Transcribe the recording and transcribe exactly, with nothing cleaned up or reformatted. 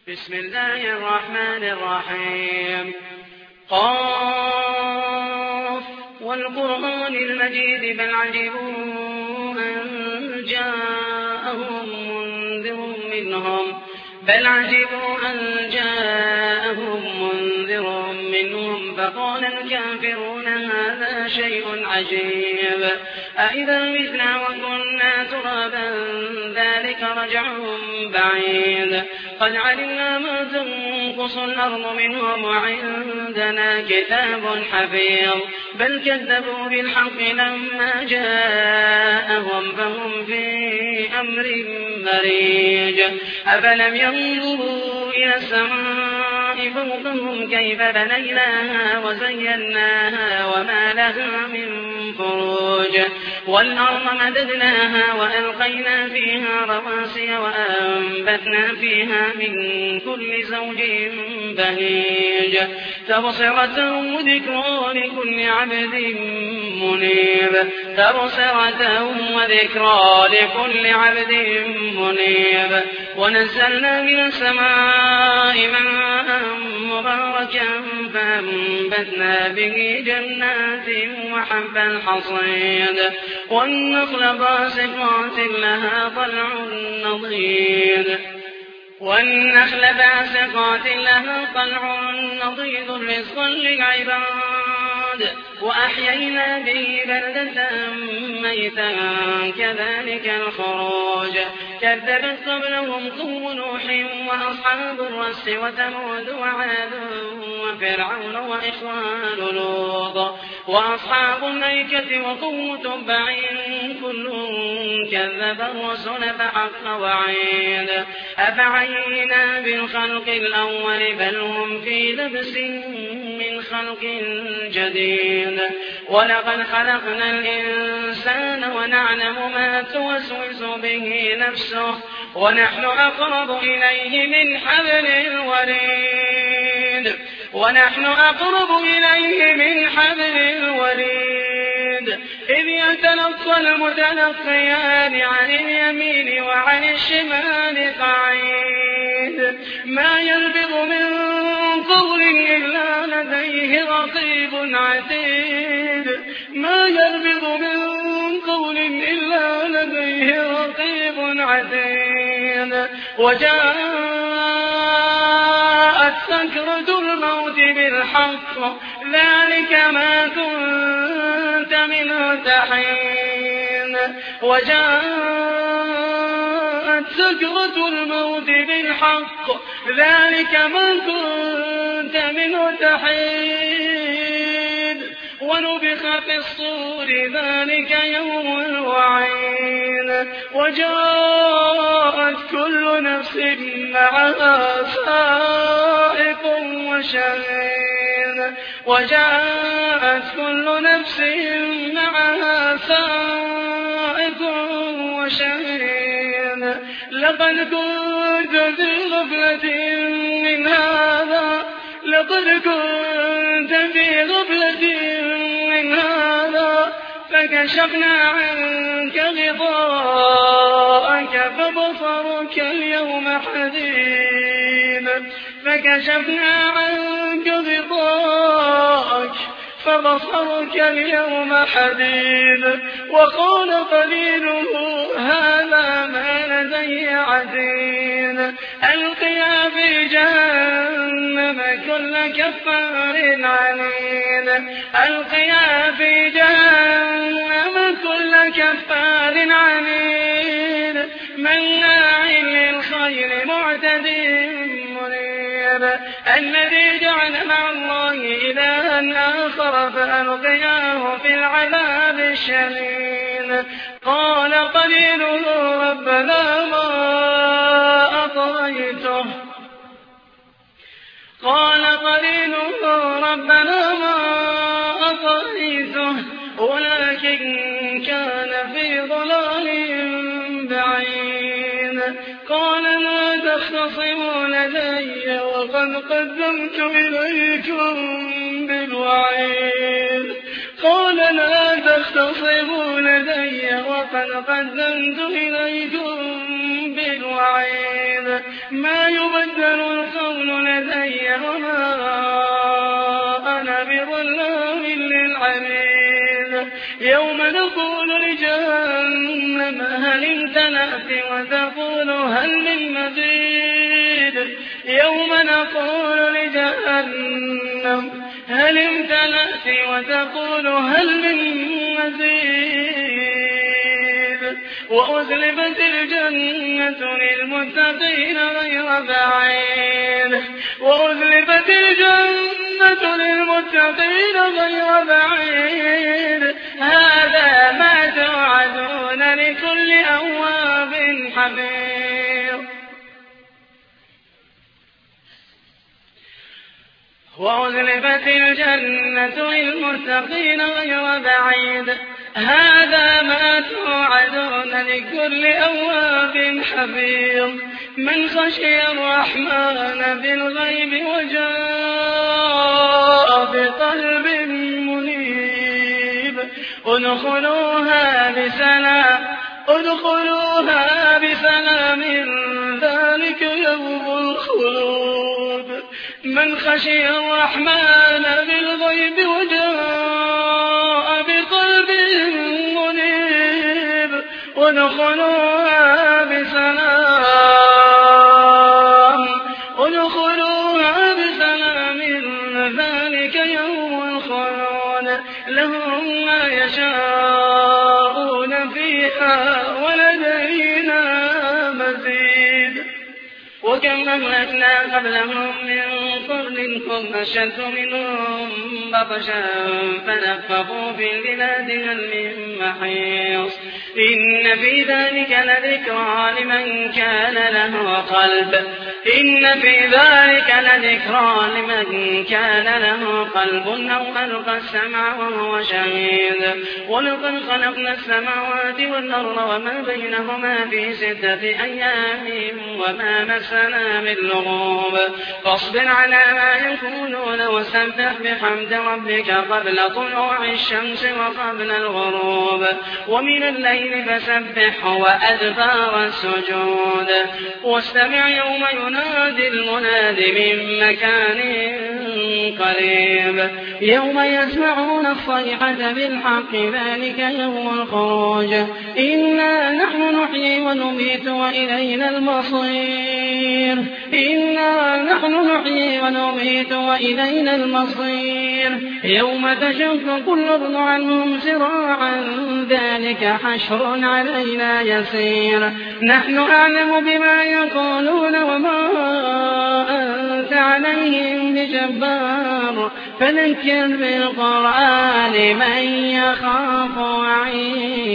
بسم الله الرحمن الرحيم قاف والقرآن المجيد بل عجبوا أن جاءهم منذر منهم بل عجبوا أن جاءهم منذر منهم فقال الكافرون هذا شيء عجيب أإذا متنا وكنا ترابا ذلك رجع بعيد قد علمنا ما تنقص الأرض منهم وعندنا كتاب حفيظ بل كذبوا بالحق لما جاءهم فهم في أمر مريج أفلم ينظروا إلى السماء فوقهم كيف بنيناها وزيناها وما لها من فروج والأرض مددناها وألقينا فيها رواسي وأنبتنا فيها من كل زوج بهيج تبصرة وذكرى لكل عبد منيب تبصرة وذكرى لكل عبد منيب ونزلنا من السماء ماء مباركا فأنبتنا به جنات وحب الحصيد والنخل باسقات لها طلع نضيد والنخل باسقات لها طلع نضيد رزقا للعباد وأحيينا به بلدة ميتا كذلك الخروج كذبت قبلهم قوم نوح وأصحاب الرس وثمود وعاد وفرعون وإخوان لوط وأصحاب الأيكة وقوم تبع كل كذب الرسل فحق وعيد أفعينا بالخلق الأول بل هم في لبس من خلق جديد ولقد خلقنا الإنسان ونعلم ما توسوس به نفسه ونحن أقرب إليه من حبل الوريد ونحن أقرب إليه من حبل الوريد إذ يتلقى المتلقيان عن اليمين وعن الشمال قعيد ما يلفظ من قول إلا لديه رقيب عتيد ما يلفظ من قول إلا لديه رقيب عتيد وجاءت سكرة الموت بالحق ذلك ما كنت منه تحين وجاءت سكرة الموت بالحق ذلك ما كنت منه تحين ونفخ في الصور ذلك يوم الوعيد وجاءت كل نفس معها سائق وشهيد وجاءت كل نفس معها سائق وشهيد لقد كنت في غفلة من هذا لقد كنت في غفلة من هذا فكشفنا عنك غطاءك فبصرك اليوم حديد فكشفنا عنك غطاءك فبصرك اليوم حديد وقال قليله هذا ما لدي عتيد ألقيا في جهنم كل كفار عنيد ألقيا في جهنم كل كفار عنيد مناع للخير معتد مريب الذي جعل مع الله إلها آخر فألقياه في العذاب الشديد قال قليله ربنا ما أطغيته قال قليله ربنا ما أطغيته ولكن كان في ضلال بعيد قال لا تختصموا لدي وقد قدمت إليكم بالوعيد قال لا تختصموا لدي وقد قدمت إليكم بالوعيد ما يبدل يوم نقول لجهنم هل امتلأت وتقول هل من مزيد يوم نقول لجهنم هل امتلأت وتقول هل من مزيد وأزلفت الجنة للمتقين غير بعيد وأزلفت الجنة للمتقين غير بعيد هذا ما توعدون لكل أواب حفيظ وأزلفت الجنة للمتقين غير بعيد هذا ما توعدون لكل أواب حفيظ من خشي الرحمن بالغيب وجاء بقلب منيب ادخلوها بسلام ادخلوها بسلام ذلك يوم الخلود من خشي الرحمن بالغيب وجاء بقلب منيب ادخلوها بسلام ادخلوها بسلام ذلك يوم الخلود لهم ما يشاءون فيها ولدينا مزيد وكم أهلكنا قبلهم من قرن هم أشد منهم بطشا فنفقوا في البلاد هل من محيص إن في ذلك لذكرى لمن كان له قلب إن في ذلك لذكرى لمن كان له قلب أو ألقى السمع وهو شهيد ولقد خلقنا السماوات والأرض وما بينهما في ستة أيام وما مسنا من لغوب فاصبر على ما يقولون وسبح بحمد ربك قبل طلوع الشمس وقبل الغروب ومن الليل فسبحه وأدبار السجود واستمع يوم ينادي المناد من مكان قريب يوم يسمعون الصيحة بالحق ذلك يوم الخروج إنا نحن نحيي ونميت وإلينا المصير إنا نحن نحيي ونميت وإلينا المصير يوم تشقق الأرض عنهم سراعا ذلك حشر علينا يسير نحن أعلم بما يقولون وما أنت عليهم بجبار فذكر بالقرآن من يخاف وعيد